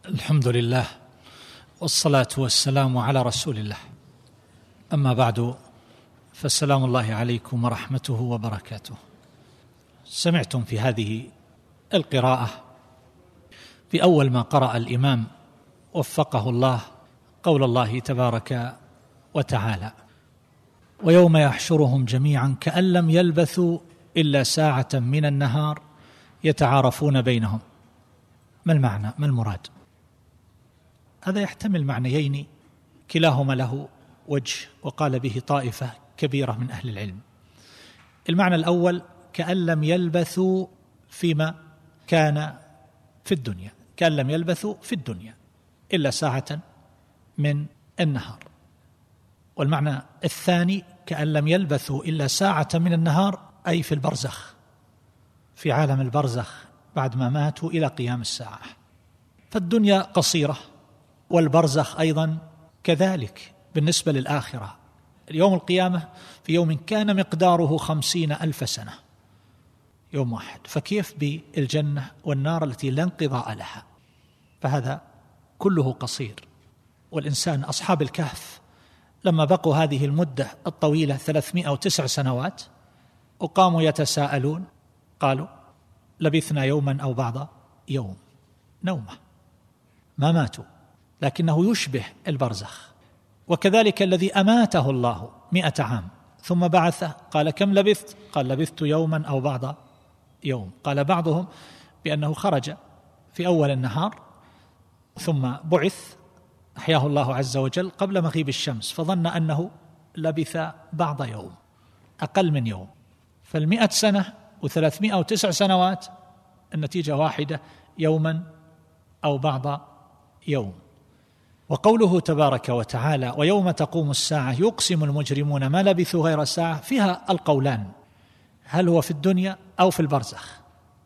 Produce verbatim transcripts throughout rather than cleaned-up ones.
الحمد لله والصلاة والسلام على رسول الله، أما بعد، فالسلام الله عليكم ورحمته وبركاته. سمعتم في هذه القراءة في أول ما قرأ الإمام وفقه الله قول الله تبارك وتعالى: ويوم يحشرهم جميعا كأن لم يلبثوا إلا ساعة من النهار يتعارفون بينهم. ما المعنى؟ ما المراد؟ هذا يحتمل معنيين كلاهما له وجه، وقال به طائفة كبيرة من أهل العلم. المعنى الأول: كأن لم يلبثوا فيما كان في الدنيا، كأن لم يلبثوا في الدنيا إلا ساعة من النهار. والمعنى الثاني: كأن لم يلبثوا إلا ساعة من النهار، أي في البرزخ، في عالم البرزخ بعد ما ماتوا إلى قيام الساعة. فالدنيا قصيرة، والبرزخ أيضا كذلك بالنسبة للآخرة. اليوم القيامة في يوم كان مقداره خمسين ألف سنة، يوم واحد، فكيف بالجنة والنار التي لا انقضاء لها؟ فهذا كله قصير. والإنسان أصحاب الكهف لما بقوا هذه المدة الطويلة ثلاثمائة وتسع سنوات وقاموا يتساءلون، قالوا: لبثنا يوما أو بعض يوم، نومة، ما ماتوا، لكنه يشبه البرزخ. وكذلك الذي أماته الله مئة عام ثم بعثه، قال: كم لبثت؟ قال: لبثت يوما أو بعض يوم. قال بعضهم بأنه خرج في أول النهار ثم بعث، أحياه الله عز وجل قبل مغيب الشمس، فظن أنه لبث بعض يوم، أقل من يوم. فالمئة سنة وثلاثمائة وتسع سنوات النتيجة واحدة، يوما أو بعض يوم. وقوله تبارك وتعالى: ويوم تقوم الساعة يقسم المجرمون ما لبثوا غير ساعة، فيها القولان، هل هو في الدنيا أو في البرزخ.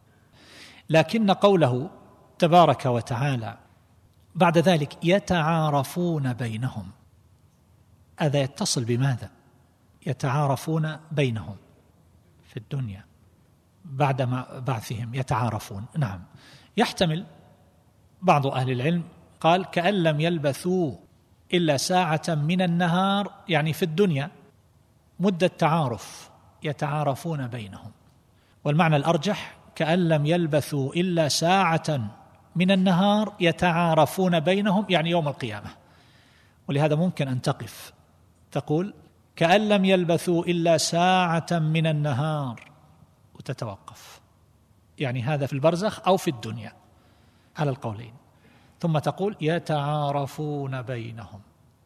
لكن قوله تبارك وتعالى بعد ذلك يتعارفون بينهم، هذا يتصل بماذا؟ يتعارفون بينهم في الدنيا بعد ما بعثهم يتعارفون. نعم، يحتمل بعض أهل العلم قال: كأن لم يلبثوا إلا ساعة من النهار، يعني في الدنيا مدة تعارف يتعارفون بينهم. والمعنى الأرجح: كأن لم يلبثوا إلا ساعة من النهار يتعارفون بينهم، يعني يوم القيامة. ولهذا ممكن أن تقف تقول: كأن لم يلبثوا إلا ساعة من النهار، وتتوقف، يعني هذا في البرزخ أو في الدنيا على القولين. ثم تقول: يتعارفون بينهم،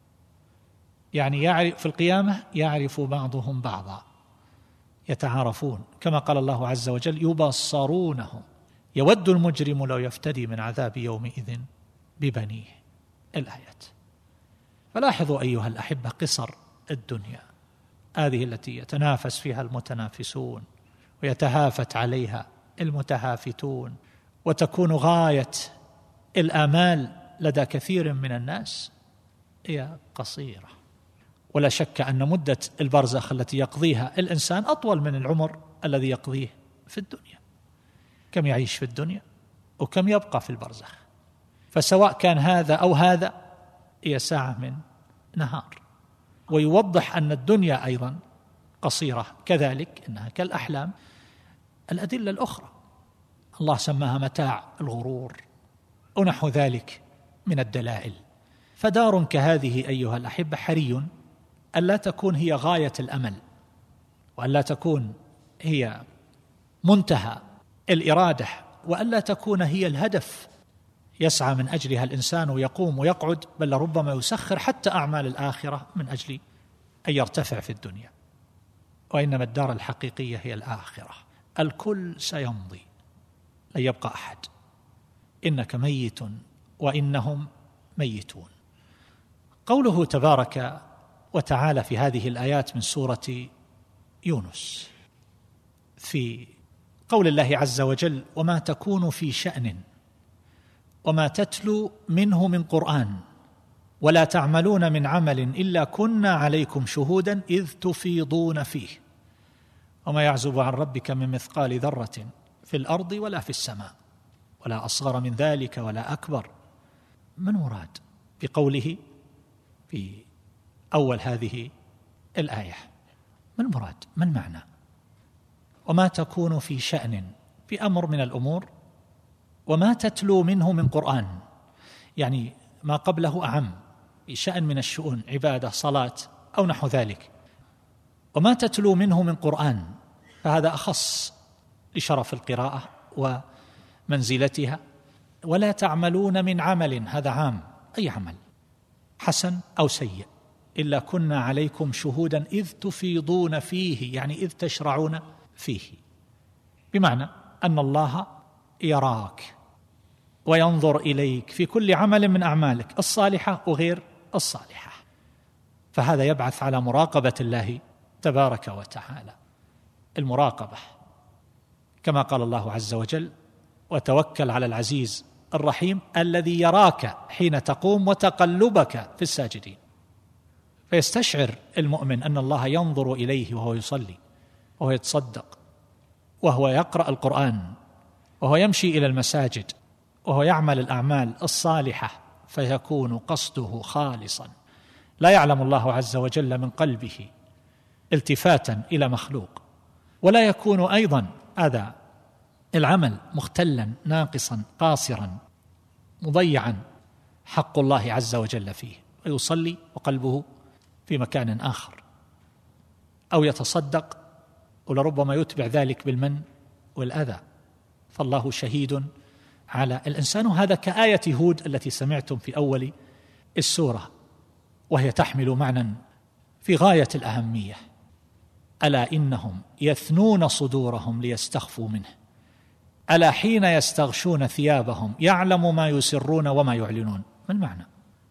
يعني يعرف في القيامة يعرف بعضهم بعضا، يتعارفون، كما قال الله عز وجل: يبصرونهم يود المجرم لو يفتدي من عذاب يومئذ ببنيه. الآيات. فلاحظوا أيها الأحبة قصر الدنيا هذه التي يتنافس فيها المتنافسون ويتهافت عليها المتهافتون، وتكون غاية الآمال لدى كثير من الناس، هي قصيرة. ولا شك أن مدة البرزخ التي يقضيها الإنسان أطول من العمر الذي يقضيه في الدنيا. كم يعيش في الدنيا وكم يبقى في البرزخ. فسواء كان هذا أو هذا هي ساعة من نهار. ويوضح أن الدنيا أيضا قصيرة كذلك، إنها كالأحلام. الأدلة الأخرى الله سماها متاع الغرور ونحو ذلك من الدلائل. فدار كهذه أيها الأحبة حري ألا تكون هي غاية الأمل، وألا تكون هي منتهى الإرادة، وألا تكون هي الهدف يسعى من أجلها الإنسان ويقوم ويقعد، بل ربما يسخر حتى أعمال الآخرة من أجل أن يرتفع في الدنيا. وإنما الدار الحقيقية هي الآخرة. الكل سيمضي، لا يبقى أحد. إنك ميت وإنهم ميتون. قوله تبارك وتعالى في هذه الآيات من سورة يونس، في قول الله عز وجل: وما تكون في شأن وما تتلو منه من قرآن ولا تعملون من عمل إلا كنا عليكم شهودا إذ تفيضون فيه وما يعزب عن ربك من مثقال ذرة في الأرض ولا في السماء ولا أصغر من ذلك ولا أكبر ما المراد بقوله في أول هذه الآية؟ ما المراد؟ ما المعنى؟ وما تكون في شأن، في أمر من الأمور، وما تتلو منه من قرآن، يعني ما قبله أعم، في شأن من الشؤون، عبادة، صلاة أو نحو ذلك. وما تتلو منه من قرآن فهذا أخص لشرف القراءة ومنزلتها. ولا تعملون من عمل، هذا عام، أي عمل حسن أو سيء، إلا كنا عليكم شهودا إذ تفيضون فيه، يعني إذ تشرعون فيه، بمعنى أن الله يراك وينظر إليك في كل عمل من أعمالك الصالحة وغير الصالحة، فهذا يبعث على مراقبة الله تبارك وتعالى. المراقبة كما قال الله عز وجل: وتوكل على العزيز الرحيم الذي يراك حين تقوم وتقلبك في الساجدين. فيستشعر المؤمن أن الله ينظر إليه وهو يصلي، وهو يتصدق، وهو يقرأ القرآن، وهو يمشي إلى المساجد، وهو يعمل الأعمال الصالحة، فيكون قصده خالصا، لا يعلم الله عز وجل من قلبه التفاتا إلى مخلوق، ولا يكون أيضا هذا العمل مختلا ناقصا قاصرا مضيعا حق الله عز وجل فيه، ويصلي وقلبه في مكان آخر، أو يتصدق ولربما يتبع ذلك بالمن والأذى، فالله شهيد على الإنسان. هذا كآية هود التي سمعتم في أول السورة، وهي تحمل معنى في غاية الأهمية: ألا إنهم يثنون صدورهم ليستخفوا منه، ألا حين يستغشون ثيابهم يعلم ما يسرون وما يعلنون. ما المعنى؟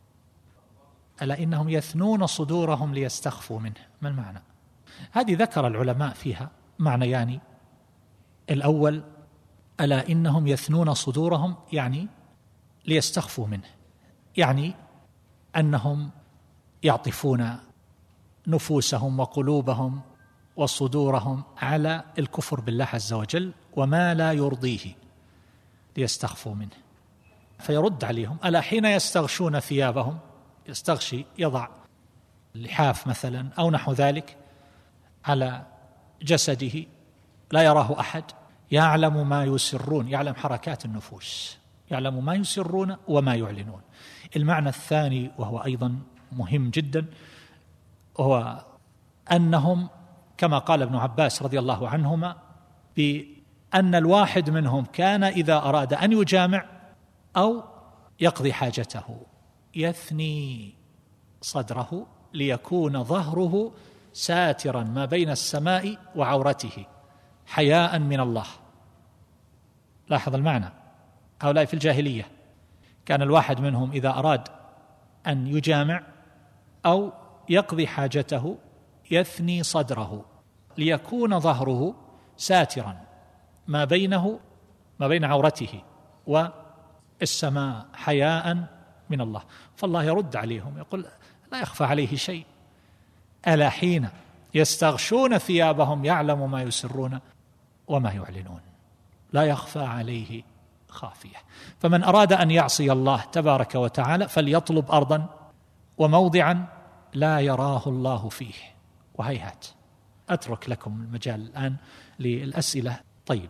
ألا إنهم يثنون صدورهم ليستخفوا منه، ما المعنى؟ هذه ذكر العلماء فيها معنى، يعني الأول ألا إنهم يثنون صدورهم يعني ليستخفوا منه، يعني أنهم يعطفون نفوسهم وقلوبهم وصدورهم على الكفر بالله عز وجل وما لا يرضيه ليستخفوا منه. فيرد عليهم: ألا حين يستغشون ثيابهم، يستغشي يضع اللحاف مثلا أو نحو ذلك على جسده لا يراه أحد، يعلم ما يسرون، يعلم حركات النفوس، يعلم ما يسرون وما يعلنون. المعنى الثاني وهو أيضا مهم جدا، هو أنهم كما قال ابن عباس رضي الله عنهما بأن الواحد منهم كان إذا أراد أن يجامع أو يقضي حاجته يثني صدره ليكون ظهره ساترا ما بين السماء وعورته حياء من الله. لاحظ المعنى، هؤلاء في الجاهلية كان الواحد منهم إذا أراد أن يجامع أو يقضي حاجته يثني صدره ليكون ظهره ساترا ما بينه ما بين عورته والسماء حياء من الله. فالله يرد عليهم يقول: لا يخفى عليه شيء، ألا حين يستغشون ثيابهم يعلم ما يسرون وما يعلنون، لا يخفى عليه خافية. فمن أراد أن يعصي الله تبارك وتعالى فليطلب أرضا وموضعا لا يراه الله فيه. وهيهات أترك لكم المجال الآن للأسئلة. طيب،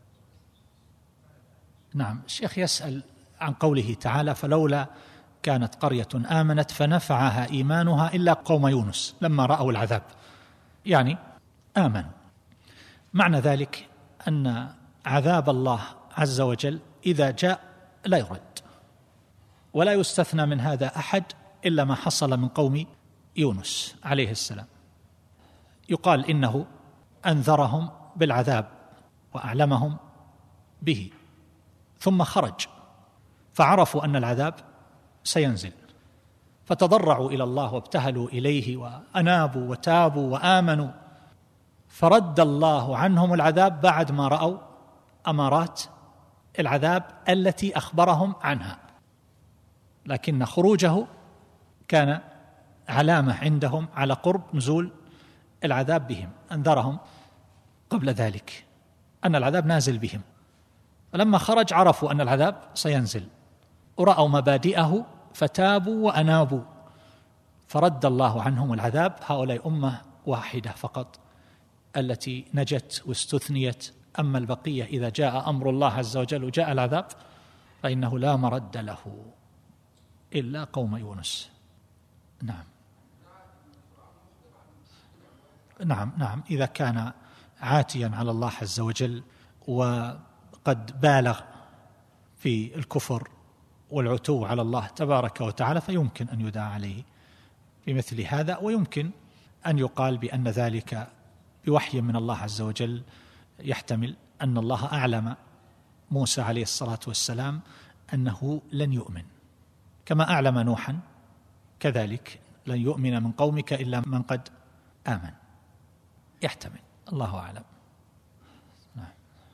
نعم، الشيخ يسأل عن قوله تعالى: فلولا كانت قرية آمنت فنفعها إيمانها إلا قوم يونس لما رأوا العذاب، يعني آمنوا. معنى ذلك أن عذاب الله عز وجل إذا جاء لا يرد، ولا يستثنى من هذا أحد إلا ما حصل من قوم يونس عليه السلام. يقال إنه أنذرهم بالعذاب وأعلمهم به، ثم خرج فعرفوا أن العذاب سينزل، فتضرعوا إلى الله وابتهلوا إليه وأنابوا وتابوا وآمنوا، فرد الله عنهم العذاب بعد ما رأوا أمارات العذاب التي أخبرهم عنها، لكن خروجه كان علامة عندهم على قرب نزول العذاب بهم. أنذرهم قبل ذلك أن العذاب نازل بهم، فلما خرج عرفوا أن العذاب سينزل، ورأوا مبادئه فتابوا وأنابوا فرد الله عنهم العذاب. هؤلاء أمة واحدة فقط التي نجت واستثنيت، أما البقية إذا جاء أمر الله عز وجل وجاء العذاب فإنه لا مرد له إلا قوم يونس. نعم نعم نعم إذا كان عاتيا على الله عز وجل وقد بالغ في الكفر والعتو على الله تبارك وتعالى فيمكن أن يدعى عليه بمثل هذا، ويمكن أن يقال بأن ذلك بوحي من الله عز وجل، يحتمل أن الله أعلم موسى عليه الصلاة والسلام أنه لن يؤمن، كما أعلم نوحا كذلك لن يؤمن من قومك إلا من قد آمن. يحتمل، الله أعلم. نعم.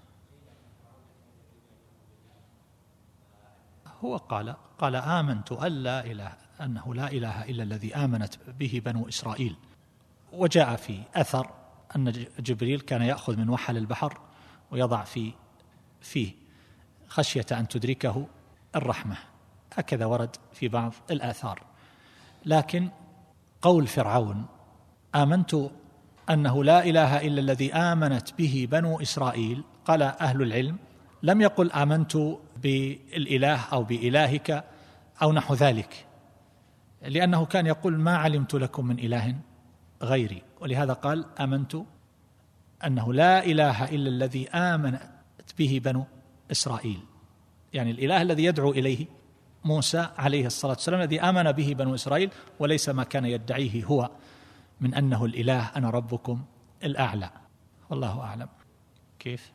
هو قال قال آمنت أن لا إله أنه لا إله إلا الذي آمنت به بنو إسرائيل. وجاء في أثر أن جبريل كان يأخذ من وحل البحر ويضع في فيه خشية أن تدركه الرحمة، هكذا ورد في بعض الآثار. لكن قول فرعون آمنت أنه لا إله إلا الذي آمنت به بنو إسرائيل، قال أهل العلم لم يقل آمنت بالإله أو بإلهك أو نحو ذلك، لأنه كان يقول ما علمت لكم من إله غيري، ولهذا قال آمنت أنه لا إله إلا الذي آمنت به بنو إسرائيل، يعني الإله الذي يدعو إليه موسى عليه الصلاة والسلام الذي آمن به بنو إسرائيل، وليس ما كان يدعيه هو من أنه الإله أنا ربكم الأعلى. والله أعلم. كيف؟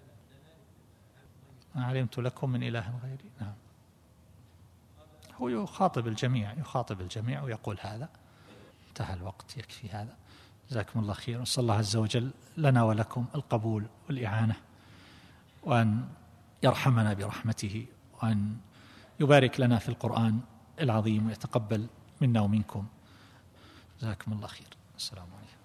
ما علمت لكم من إله غيري. نعم. هو يخاطب الجميع يخاطب الجميع ويقول هذا. انتهى الوقت، يكفي هذا. جزاكم الله خير، وصلى الله عز وجل لنا ولكم القبول والإعانة، وأن يرحمنا برحمته، وأن يبارك لنا في القرآن العظيم ويتقبل منا ومنكم. جزاكم الله خير. السلام عليكم.